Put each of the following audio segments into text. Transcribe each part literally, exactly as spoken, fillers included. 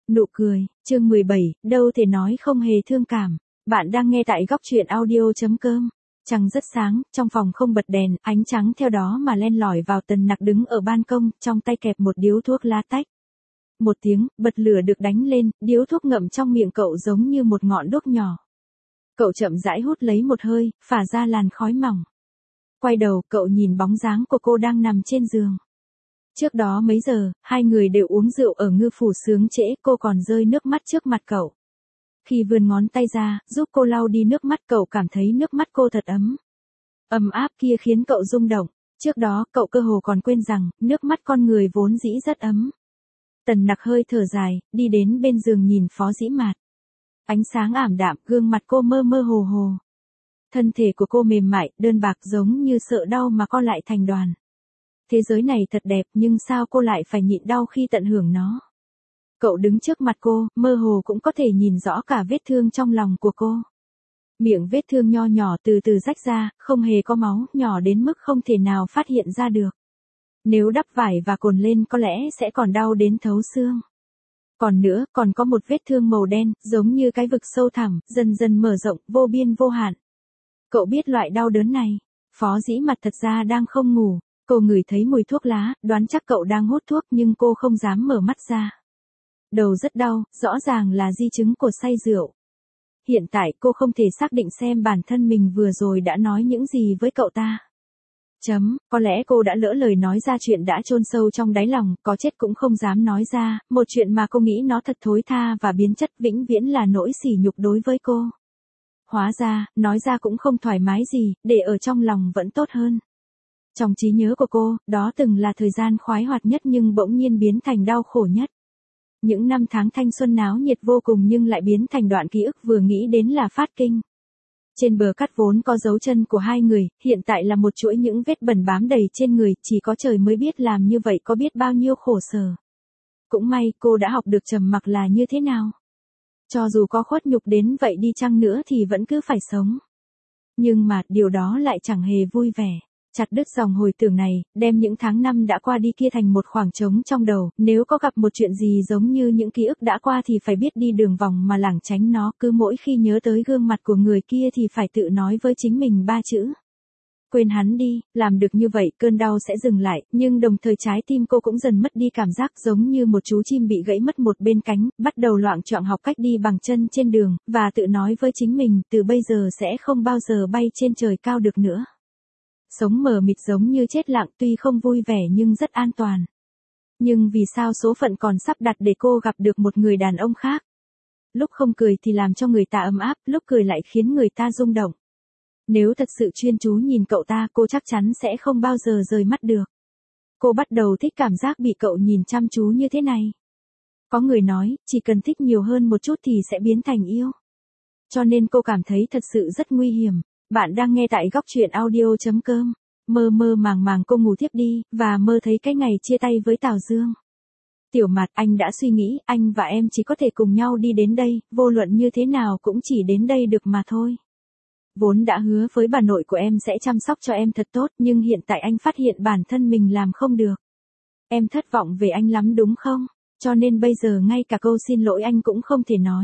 Nụ cười, chương mười bảy, đâu thể nói không hề thương cảm. Bạn đang nghe tại góc truyện audio.com. Trăng rất sáng, trong phòng không bật đèn, ánh trắng theo đó mà len lỏi vào. Tần Nặc đứng ở ban công, trong tay kẹp một điếu thuốc lá tách. Một tiếng, bật lửa được đánh lên, điếu thuốc ngậm trong miệng cậu giống như một ngọn đuốc nhỏ. Cậu chậm rãi hút lấy một hơi, phả ra làn khói mỏng. Quay đầu, cậu nhìn bóng dáng của cô đang nằm trên giường. Trước đó mấy giờ, hai người đều uống rượu ở Ngư Phủ sướng trễ, cô còn rơi nước mắt trước mặt cậu. Khi vươn ngón tay ra, giúp cô lau đi nước mắt, cậu cảm thấy nước mắt cô thật ấm. Ấm áp kia khiến cậu rung động. Trước đó, cậu cơ hồ còn quên rằng, nước mắt con người vốn dĩ rất ấm. Tần Nặc hơi thở dài, đi đến bên giường nhìn Phó Dĩ Mạt. Ánh sáng ảm đạm, gương mặt cô mơ mơ hồ hồ. Thân thể của cô mềm mại, đơn bạc giống như sợ đau mà co lại thành đoàn. Thế giới này thật đẹp, nhưng sao cô lại phải nhịn đau khi tận hưởng nó? Cậu đứng trước mặt cô, mơ hồ cũng có thể nhìn rõ cả vết thương trong lòng của cô. Miệng vết thương nho nhỏ từ từ rách ra, không hề có máu, nhỏ đến mức không thể nào phát hiện ra được. Nếu đắp vải và cồn lên có lẽ sẽ còn đau đến thấu xương. Còn nữa, còn có một vết thương màu đen, giống như cái vực sâu thẳm, dần dần mở rộng, vô biên vô hạn. Cậu biết loại đau đớn này. Phó Dĩ Mạt thật ra đang không ngủ. Cô ngửi thấy mùi thuốc lá, đoán chắc cậu đang hút thuốc nhưng cô không dám mở mắt ra. Đầu rất đau, rõ ràng là di chứng của say rượu. Hiện tại cô không thể xác định xem bản thân mình vừa rồi đã nói những gì với cậu ta. Chấm, có lẽ cô đã lỡ lời nói ra chuyện đã chôn sâu trong đáy lòng, có chết cũng không dám nói ra, một chuyện mà cô nghĩ nó thật thối tha và biến chất, vĩnh viễn là nỗi sỉ nhục đối với cô. Hóa ra, nói ra cũng không thoải mái gì, để ở trong lòng vẫn tốt hơn. Trong trí nhớ của cô, đó từng là thời gian khoái hoạt nhất nhưng bỗng nhiên biến thành đau khổ nhất. Những năm tháng thanh xuân náo nhiệt vô cùng nhưng lại biến thành đoạn ký ức vừa nghĩ đến là phát kinh. Trên bờ cát vốn có dấu chân của hai người, hiện tại là một chuỗi những vết bẩn bám đầy trên người, chỉ có trời mới biết làm như vậy có biết bao nhiêu khổ sở. Cũng may cô đã học được trầm mặc là như thế nào. Cho dù có khuất nhục đến vậy đi chăng nữa thì vẫn cứ phải sống. Nhưng mà điều đó lại chẳng hề vui vẻ. Chặt đứt dòng hồi tưởng này, đem những tháng năm đã qua đi kia thành một khoảng trống trong đầu, nếu có gặp một chuyện gì giống như những ký ức đã qua thì phải biết đi đường vòng mà lảng tránh nó, cứ mỗi khi nhớ tới gương mặt của người kia thì phải tự nói với chính mình ba chữ. Quên hắn đi, làm được như vậy cơn đau sẽ dừng lại, nhưng đồng thời trái tim cô cũng dần mất đi cảm giác giống như một chú chim bị gãy mất một bên cánh, bắt đầu loạng choạng học cách đi bằng chân trên đường, và tự nói với chính mình từ bây giờ sẽ không bao giờ bay trên trời cao được nữa. Sống mờ mịt giống như chết lặng, tuy không vui vẻ nhưng rất an toàn. Nhưng vì sao số phận còn sắp đặt để cô gặp được một người đàn ông khác? Lúc không cười thì làm cho người ta ấm áp, lúc cười lại khiến người ta rung động. Nếu thật sự chuyên chú nhìn cậu ta, cô chắc chắn sẽ không bao giờ rời mắt được. Cô bắt đầu thích cảm giác bị cậu nhìn chăm chú như thế này. Có người nói, chỉ cần thích nhiều hơn một chút thì sẽ biến thành yêu. Cho nên cô cảm thấy thật sự rất nguy hiểm. Bạn đang nghe tại góc truyện audio.com. Mơ mơ màng màng cô ngủ tiếp đi, và mơ thấy cái ngày chia tay với Tào Dương. Tiểu Mạt, anh đã suy nghĩ, anh và em chỉ có thể cùng nhau đi đến đây, vô luận như thế nào cũng chỉ đến đây được mà thôi. Vốn đã hứa với bà nội của em sẽ chăm sóc cho em thật tốt, nhưng hiện tại anh phát hiện bản thân mình làm không được. Em thất vọng về anh lắm đúng không? Cho nên bây giờ ngay cả câu xin lỗi anh cũng không thể nói.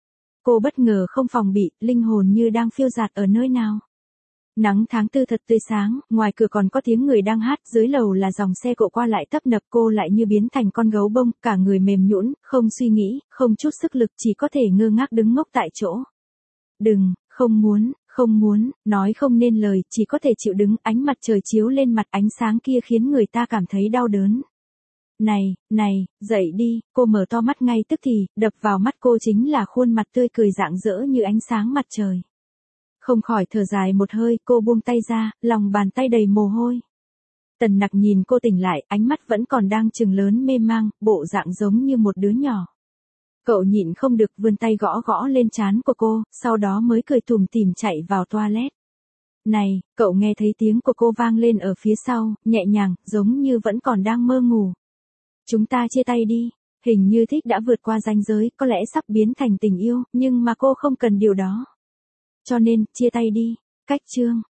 Cô bất ngờ không phòng bị, linh hồn như đang phiêu dạt ở nơi nào. Nắng tháng tư thật tươi sáng, ngoài cửa còn có tiếng người đang hát, dưới lầu là dòng xe cộ qua lại tấp nập, cô lại như biến thành con gấu bông, cả người mềm nhũn, không suy nghĩ, không chút sức lực, chỉ có thể ngơ ngác đứng ngốc tại chỗ. Đừng, không muốn, không muốn, nói không nên lời, chỉ có thể chịu đứng, ánh mặt trời chiếu lên mặt, ánh sáng kia khiến người ta cảm thấy đau đớn. Này, này, dậy đi, cô mở to mắt ngay tức thì, đập vào mắt cô chính là khuôn mặt tươi cười rạng rỡ như ánh sáng mặt trời. Không khỏi thở dài một hơi, cô buông tay ra, lòng bàn tay đầy mồ hôi. Tần Nặc nhìn cô tỉnh lại, ánh mắt vẫn còn đang trừng lớn mê mang, bộ dạng giống như một đứa nhỏ. Cậu nhịn không được vươn tay gõ gõ lên trán của cô, sau đó mới cười tủm tỉm chạy vào toilet. Này, cậu nghe thấy tiếng của cô vang lên ở phía sau, nhẹ nhàng, giống như vẫn còn đang mơ ngủ. Chúng ta chia tay đi, hình như thích đã vượt qua ranh giới, có lẽ sắp biến thành tình yêu, nhưng mà cô không cần điều đó. Cho nên, chia tay đi. Cách chương.